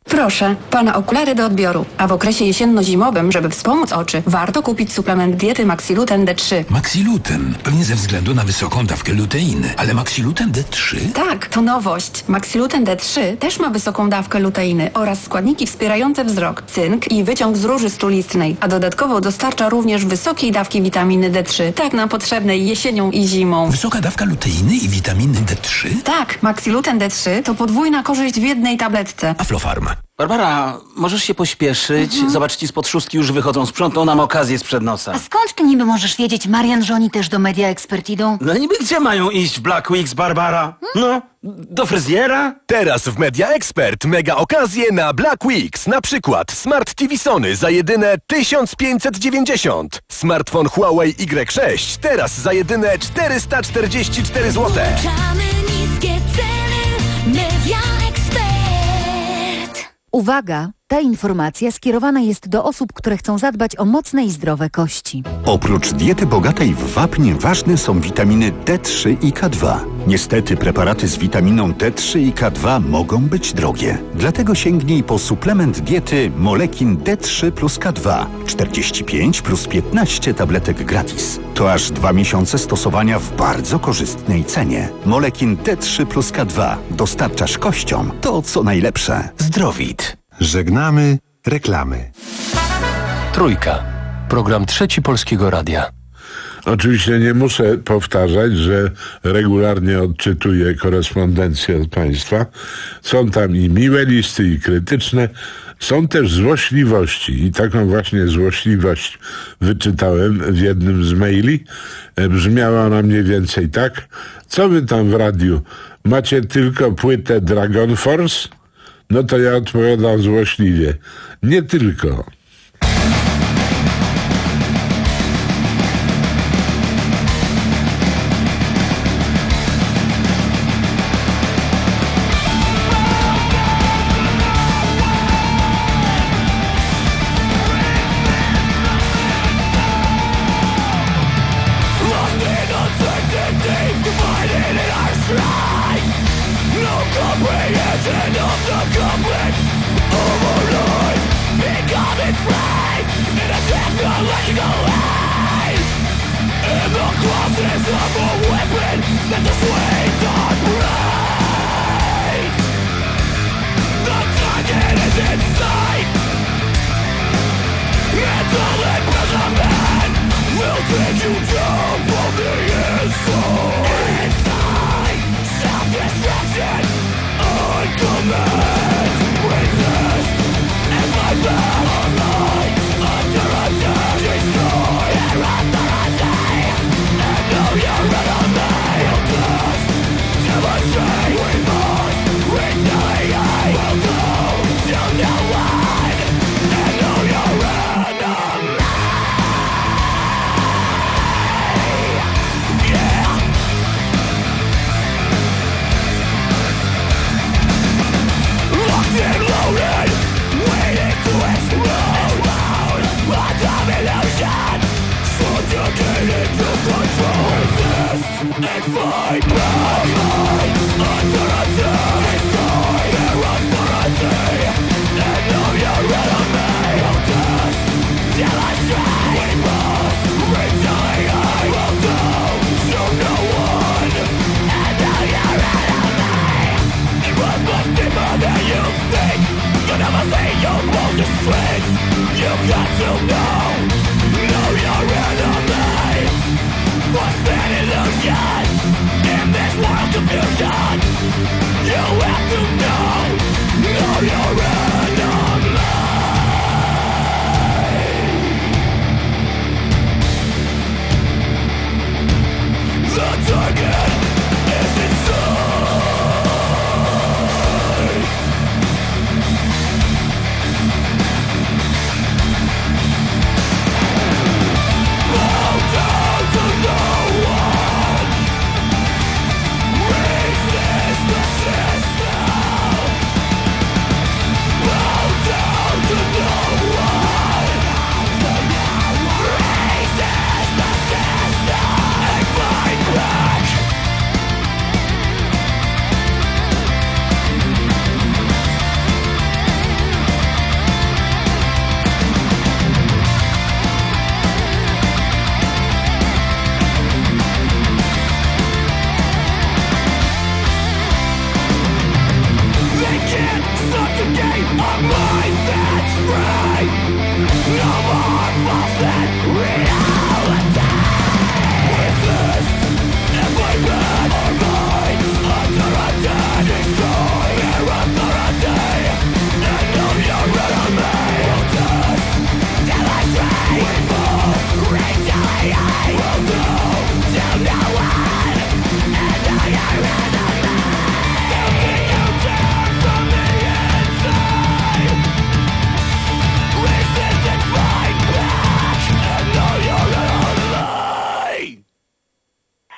Proszę, pana okulary do odbioru. A w okresie jesienno-zimowym, żeby wspomóc oczy, warto kupić suplement diety Maxiluten D trzy. Maxiluten? Pewnie ze względu na wysoką dawkę luteiny. Ale Maxiluten D trzy? Tak, to nowość. Maxiluten D trzy też ma wysoką dawkę luteiny oraz składniki wspierające wzrok, cynk i wyciąg z róży stulistnej. A dodatkowo dostarcza również wysokiej dawki witaminy D trzy, tak nam potrzebnej jesienią i zimą. Wysoka dawka luteiny i witaminy D trzy? Tak, Maxiluten D trzy to podwójna korzyść w jednej tabletce. Aflofarm. Barbara, możesz się pośpieszyć? Mhm. Zobacz, ci spod szóstki już wychodzą. Sprzątną nam okazję sprzed nosa. A skąd ty niby możesz wiedzieć, Marian, że oni też do Media Expert idą? No niby gdzie mają iść w Black Weeks, Barbara? No, do fryzjera? Teraz w Media Expert mega okazje na Black Weeks. Na przykład Smart T V Sony za jedyne tysiąc pięćset dziewięćdziesiąt. Smartfon Huawei Y sześć teraz za jedyne czterysta czterdzieści cztery złote. Niskie ceny Media Expert. Uwaga! Ta informacja skierowana jest do osób, które chcą zadbać o mocne i zdrowe kości. Oprócz diety bogatej w wapń ważne są witaminy D trzy i K dwa. Niestety preparaty z witaminą D trzy i K dwa mogą być drogie. Dlatego sięgnij po suplement diety Molekin D trzy plus K dwa. czterdzieści pięć plus piętnaście tabletek gratis. To aż dwa miesiące stosowania w bardzo korzystnej cenie. Molekin D trzy plus K dwa. Dostarczasz kościom to, co najlepsze. Zdrowit. Żegnamy reklamy. Trójka. Program Trzeci Polskiego Radia. Oczywiście nie muszę powtarzać, że regularnie odczytuję korespondencję od Państwa. Są tam i miłe listy, i krytyczne. Są też złośliwości i taką właśnie złośliwość wyczytałem w jednym z maili. Brzmiała ona mniej więcej tak. Co wy tam w radiu? Macie tylko płytę Dragon Force? No to ja odpowiadam złośliwie. Nie tylko. What's been illusion in this world confusion?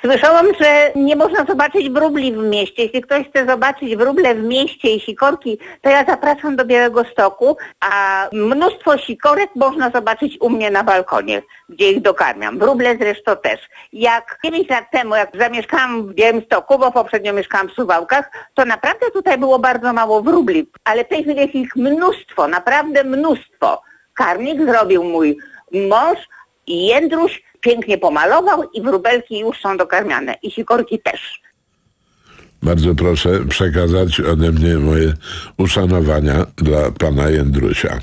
Słyszałam, że nie można zobaczyć wróbli w mieście. Jeśli ktoś chce zobaczyć wróble w mieście i sikorki, to ja zapraszam do Białegostoku, a mnóstwo sikorek można zobaczyć u mnie na balkonie, gdzie ich dokarmiam. Wróble zresztą też. Jak dziewięć lat temu, jak zamieszkałam w Białymstoku, bo poprzednio mieszkałam w Suwałkach, to naprawdę tutaj było bardzo mało wróbli, ale w tej chwili jest ich mnóstwo, naprawdę mnóstwo. Karmnik zrobił mój mąż i Jędruś, pięknie pomalował i wróbelki już są dokarmiane. I sikorki też. Bardzo proszę przekazać ode mnie moje uszanowania dla pana Jędrusia.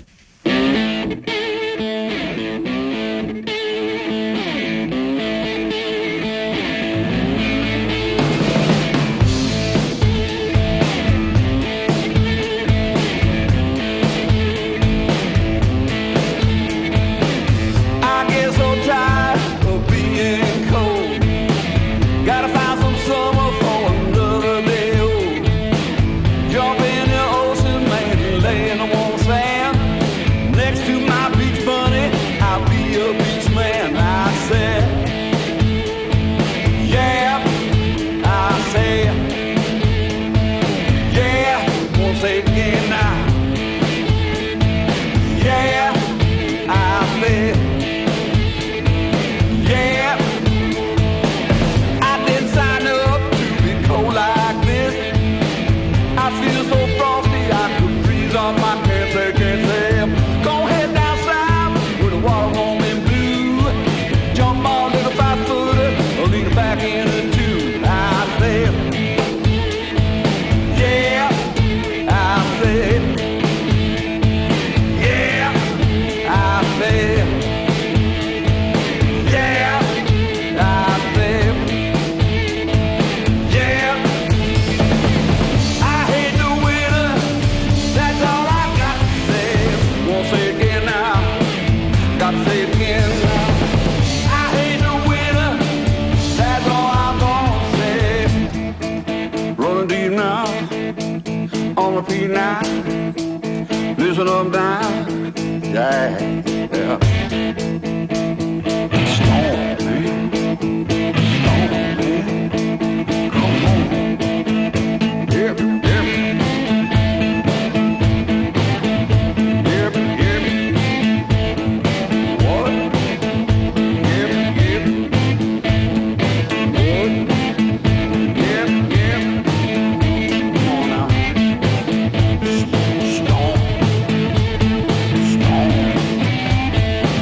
Listen up now, yeah, yeah. Storm, man. Storm, man. Come on. Yep, yep. Yep, yep. What? Yep, yep. What? Yep, yep. Come on now. Storm.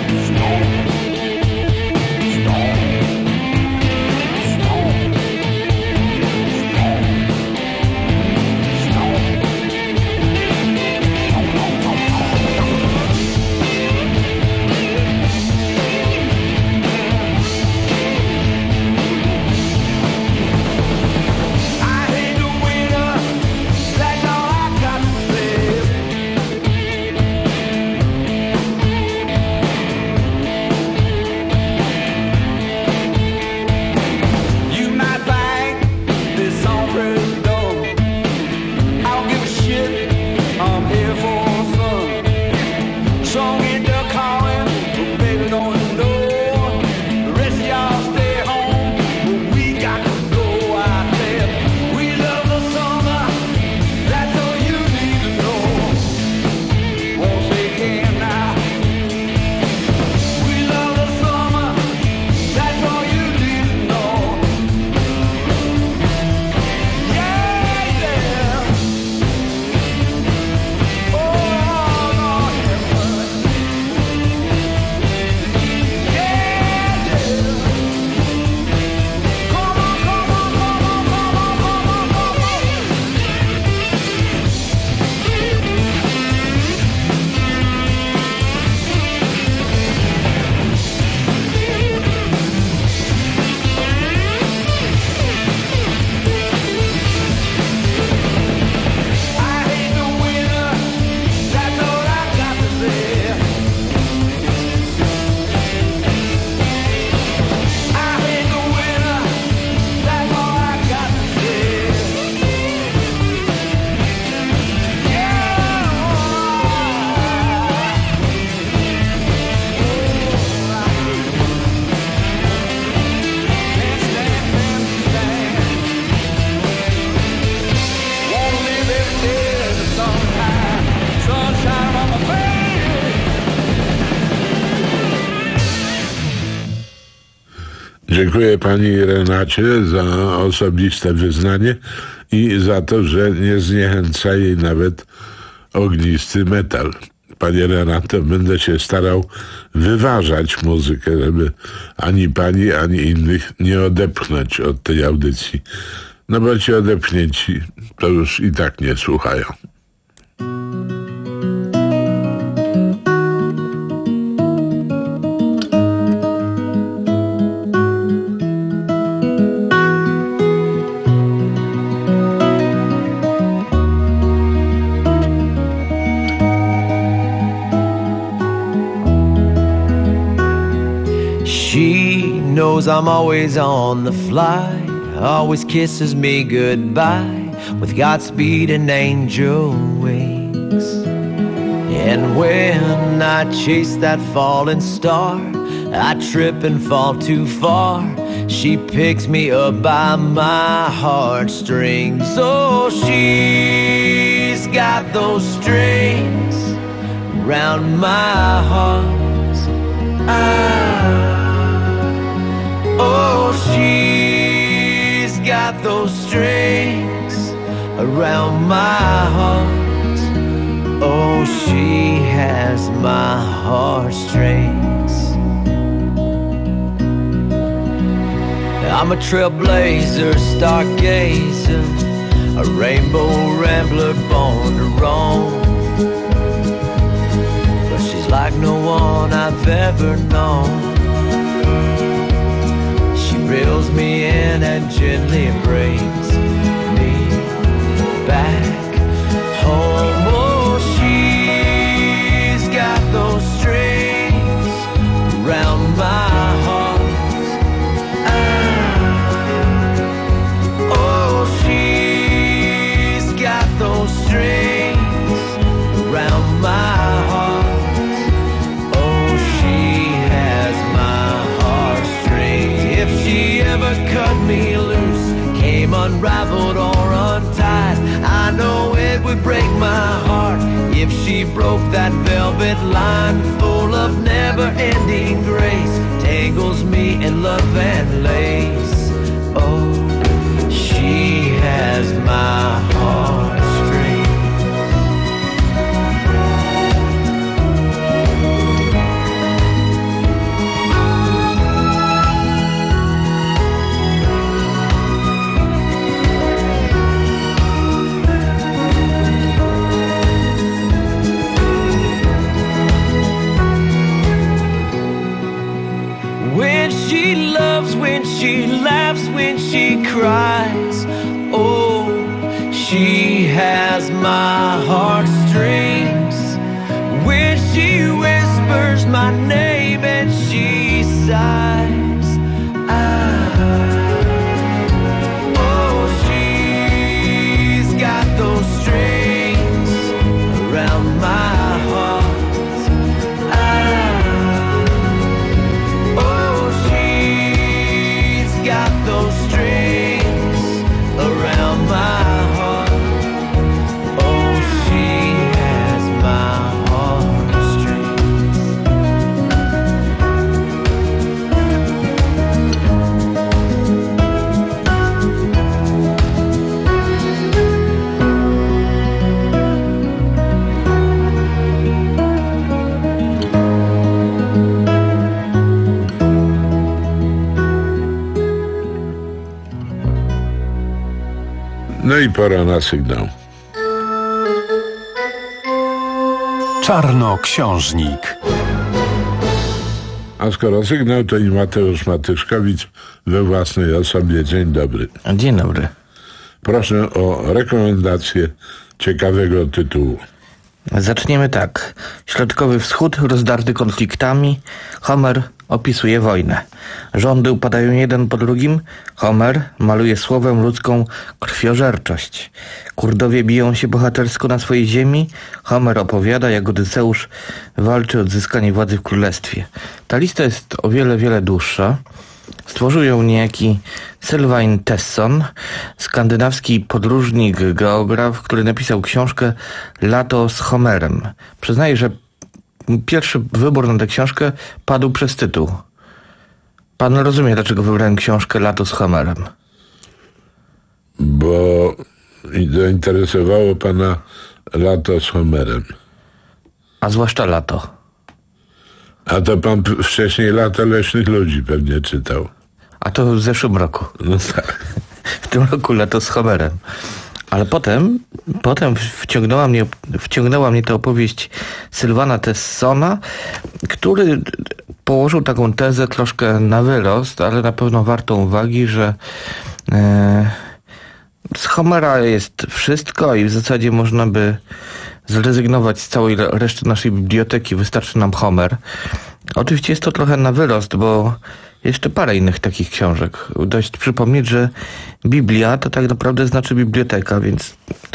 Dziękuję pani Renacie za osobiste wyznanie i za to, że nie zniechęca jej nawet ognisty metal. Panie Renato, będę się starał wyważać muzykę, żeby ani pani, ani innych nie odepchnąć od tej audycji. No bo ci odepchnięci to już i tak nie słuchają. She knows I'm always on the fly, always kisses me goodbye with Godspeed and angel wings. And when I chase that falling star, I trip and fall too far. She picks me up by my heartstrings. Oh, she's got those strings round my heart. Ah. Oh, she's got those strings around my heart. Oh, she has my heartstrings. I'm a trailblazer, stargazer, a rainbow rambler born to roam. But she's like no one I've ever known. Reels me in and gently brings me back home. Oh, she's got those strings around my heart. Ah. Oh, she's got those strings around my heart. Oh, she has my heartstrings. If she ever cut me loose, came unraveled or untied, I know it would break my heart. If she broke that velvet line full of never-ending grace, tangles me in love and lace. Oh, she has my heartstrings. She loves when she laughs, when she cries. Oh, she has my heartstrings. When she whispers my name and she sighs. Ah. Oh, she's got those strings around my heart. No i pora na sygnał. Czarnoksiężnik. A skoro sygnał, to i Mateusz Matyszkowicz we własnej osobie. Dzień dobry. Dzień dobry. Proszę o rekomendację ciekawego tytułu. Zaczniemy tak. Środkowy Wschód rozdarty konfliktami. Homer opisuje wojnę. Rządy upadają jeden po drugim. Homer maluje słowem ludzką krwiożerczość. Kurdowie biją się bohatersko na swojej ziemi. Homer opowiada, jak Odysseusz walczy o odzyskanie władzy w królestwie. Ta lista jest o wiele, wiele dłuższa. Stworzył ją niejaki Sylvain Tesson, skandynawski podróżnik, geograf, który napisał książkę Lato z Homerem. Przyznaję, że pierwszy wybór na tę książkę padł przez tytuł. Pan rozumie, dlaczego wybrałem książkę Lato z Homerem. Bo zainteresowało pana Lato z Homerem. A zwłaszcza lato. A to pan p- wcześniej Lata leśnych ludzi pewnie czytał. A to w zeszłym roku. No tak. W tym roku Lato z Homerem. Ale potem, potem wciągnęła mnie, wciągnęła mnie ta opowieść Sylwana Tessona, który położył taką tezę troszkę na wyrost, ale na pewno wartą uwagi, że e, z Homera jest wszystko i w zasadzie można by zrezygnować z całej reszty naszej biblioteki, wystarczy nam Homer. Oczywiście jest to trochę na wyrost, bo jeszcze parę innych takich książek. Dość przypomnieć, że Biblia to tak naprawdę znaczy biblioteka, więc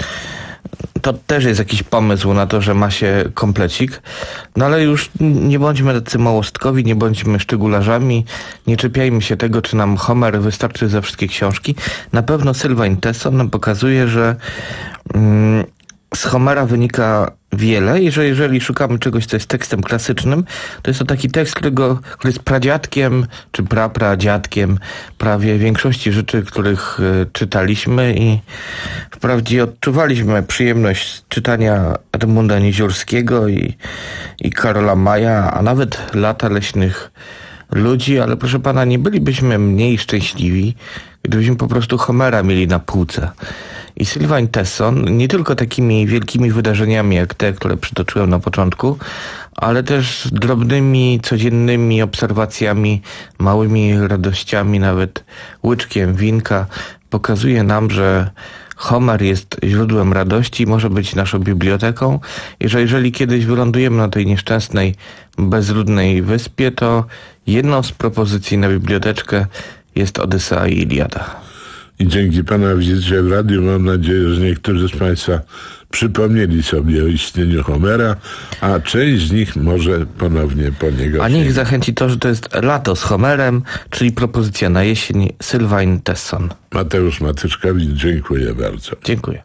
to też jest jakiś pomysł na to, że ma się komplecik. No ale już nie bądźmy tacy małostkowi, nie bądźmy szczególarzami, nie czepiajmy się tego, czy nam Homer wystarczy ze wszystkie książki. Na pewno Sylvain Tesson nam pokazuje, że mm, z Homera wynika wiele i że jeżeli szukamy czegoś, co jest tekstem klasycznym, to jest to taki tekst, którego, który jest pradziadkiem czy prapradziadkiem prawie większości rzeczy, których y, czytaliśmy i wprawdzie odczuwaliśmy przyjemność z czytania Edmunda Nieziórskiego i, i Karola Maja, a nawet Lata leśnych ludzi, ale proszę pana, nie bylibyśmy mniej szczęśliwi, gdybyśmy po prostu Homera mieli na półce. I Sylvain Tesson nie tylko takimi wielkimi wydarzeniami jak te, które przytoczyłem na początku, ale też drobnymi, codziennymi obserwacjami, małymi radościami, nawet łyczkiem winka pokazuje nam, że Homer jest źródłem radości, może być naszą biblioteką i że jeżeli kiedyś wylądujemy na tej nieszczęsnej, bezludnej wyspie, to jedną z propozycji na biblioteczkę jest Odysea i Iliada. I dzięki pana wizycie w radiu mam nadzieję, że niektórzy z państwa przypomnieli sobie o istnieniu Homera, a część z nich może ponownie po niego A niech zachęci to, że to jest Lato z Homerem, czyli propozycja na jesień, Sylvain Tesson. Mateusz Matyczkowicz, dziękuję bardzo. Dziękuję.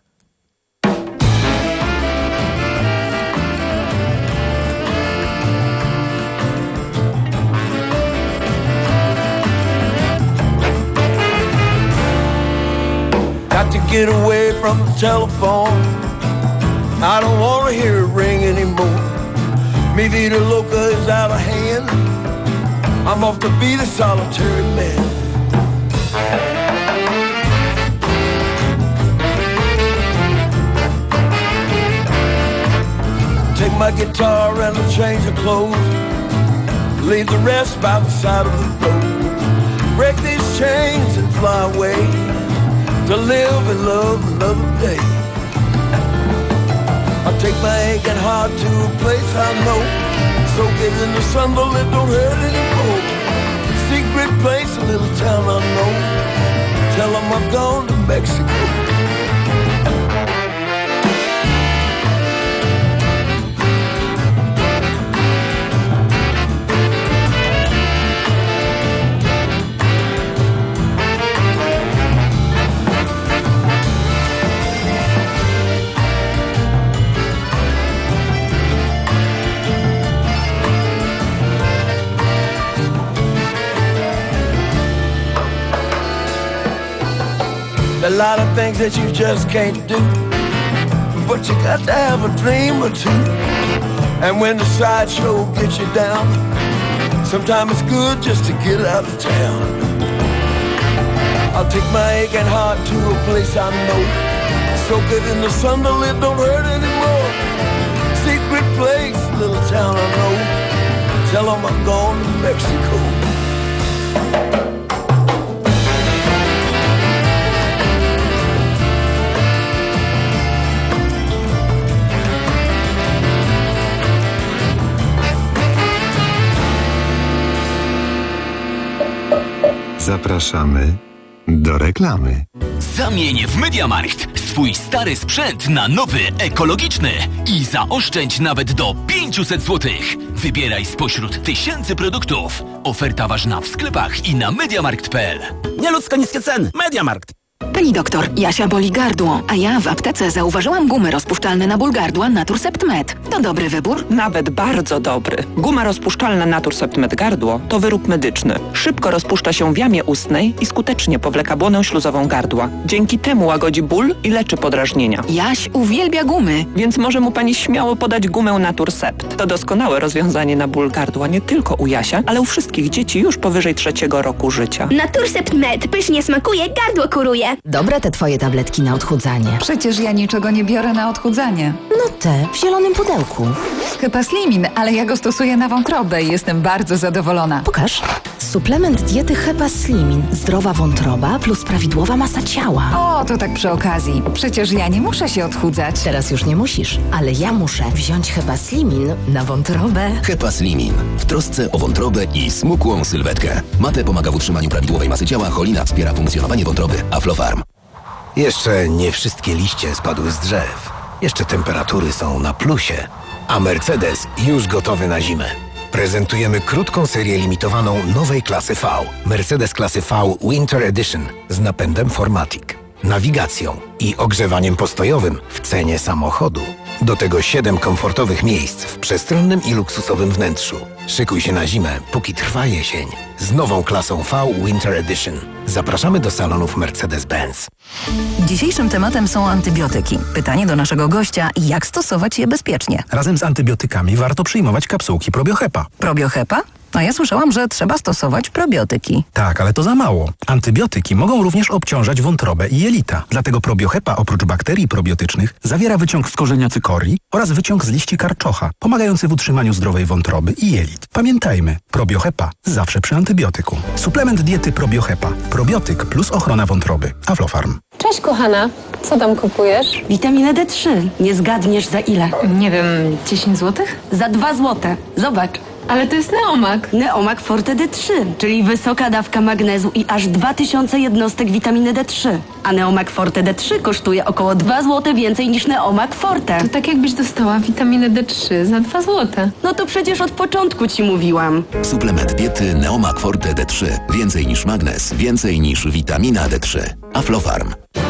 Got to get away from the telephone. I don't want to hear it ring anymore. Mi vida loca is out of hand. I'm off to be the solitary man. Take my guitar and a change of clothes. Leave the rest by the side of the road. Break these chains and fly away to live and love another day. I'll take my aching heart to a place I know. Soak it in the sun, but it don't hurt anymore. Secret place, a little town I know. Tell them I'm gone to Mexico. A lot of things that you just can't do, but you got to have a dream or two. And when the sideshow gets you down, sometimes it's good just to get out of town. I'll take my aching heart to a place I know. Soak it in the sun till it don't hurt anymore. Secret place, little town I know. Tell them I'm going to Mexico. Zapraszamy do reklamy. Zamień w MediaMarkt swój stary sprzęt na nowy, ekologiczny i zaoszczędź nawet do pięćset złotych. Wybieraj spośród tysięcy produktów. Oferta ważna w sklepach i na mediamarkt kropka p l. Nieludzko niskie ceny. MediaMarkt. Pani doktor, Jasia boli gardło, a ja w aptece zauważyłam gumy rozpuszczalne na ból gardła Naturcept Med. To dobry wybór? Nawet bardzo dobry. Guma rozpuszczalna Naturcept Med gardło to wyrób medyczny. Szybko rozpuszcza się w jamie ustnej i skutecznie powleka błonę śluzową gardła. Dzięki temu łagodzi ból i leczy podrażnienia. Jaś uwielbia gumy. Więc może mu pani śmiało podać gumę Naturcept. To doskonałe rozwiązanie na ból gardła nie tylko u Jasia, ale u wszystkich dzieci już powyżej trzeciego roku życia. Naturcept Med pysznie smakuje, gardło kuruje. Dobre te twoje tabletki na odchudzanie. Przecież ja niczego nie biorę na odchudzanie. No te, w zielonym pudełku. Hepaslimin, ale ja go stosuję na wątrobę i jestem bardzo zadowolona. Pokaż. Suplement diety Hepaslimin. Zdrowa wątroba plus prawidłowa masa ciała. O, to tak przy okazji. Przecież ja nie muszę się odchudzać. Teraz już nie musisz, ale ja muszę wziąć Hepaslimin na wątrobę. Hepaslimin. W trosce o wątrobę i smukłą sylwetkę. Mate pomaga w utrzymaniu prawidłowej masy ciała, cholina wspiera funkcjonowanie wątroby. Aflofarm. Jeszcze nie wszystkie liście spadły z drzew. Jeszcze temperatury są na plusie. A Mercedes już gotowy na zimę. Prezentujemy krótką serię limitowaną nowej klasy V. Mercedes klasy V Winter Edition z napędem cztery matic, nawigacją i ogrzewaniem postojowym w cenie samochodu. Do tego siedem komfortowych miejsc w przestronnym i luksusowym wnętrzu. Szykuj się na zimę, póki trwa jesień. Z nową klasą V Winter Edition. Zapraszamy do salonów Mercedes-Benz. Dzisiejszym tematem są antybiotyki. Pytanie do naszego gościa, jak stosować je bezpiecznie? Razem z antybiotykami warto przyjmować kapsułki Probiohepa. Probiohepa? A ja słyszałam, że trzeba stosować probiotyki. Tak, ale to za mało. Antybiotyki mogą również obciążać wątrobę i jelita. Dlatego Probiohepa oprócz bakterii probiotycznych zawiera wyciąg z korzenia cykorii oraz wyciąg z liści karczocha, pomagający w utrzymaniu zdrowej wątroby i jelit. Pamiętajmy, Probiohepa zawsze przy antybiotyku. Suplement diety Probiohepa. Probiotyk plus ochrona wątroby. Aflofarm. Cześć kochana, co tam kupujesz? Witaminę D trzy. Nie zgadniesz za ile? Nie wiem, dziesięć złotych? Za dwa złote. Zobacz. Ale to jest Neomak. Neomak Forte D trzy, czyli wysoka dawka magnezu i aż dwa tysiące jednostek witaminy D trzy. A Neomak Forte D trzy kosztuje około dwa złote więcej niż Neomak Forte. To tak jakbyś dostała witaminę D trzy za dwa złote. No to przecież od początku ci mówiłam. Suplement diety Neomak Forte D trzy. Więcej niż magnez, więcej niż witamina D trzy. Aflofarm.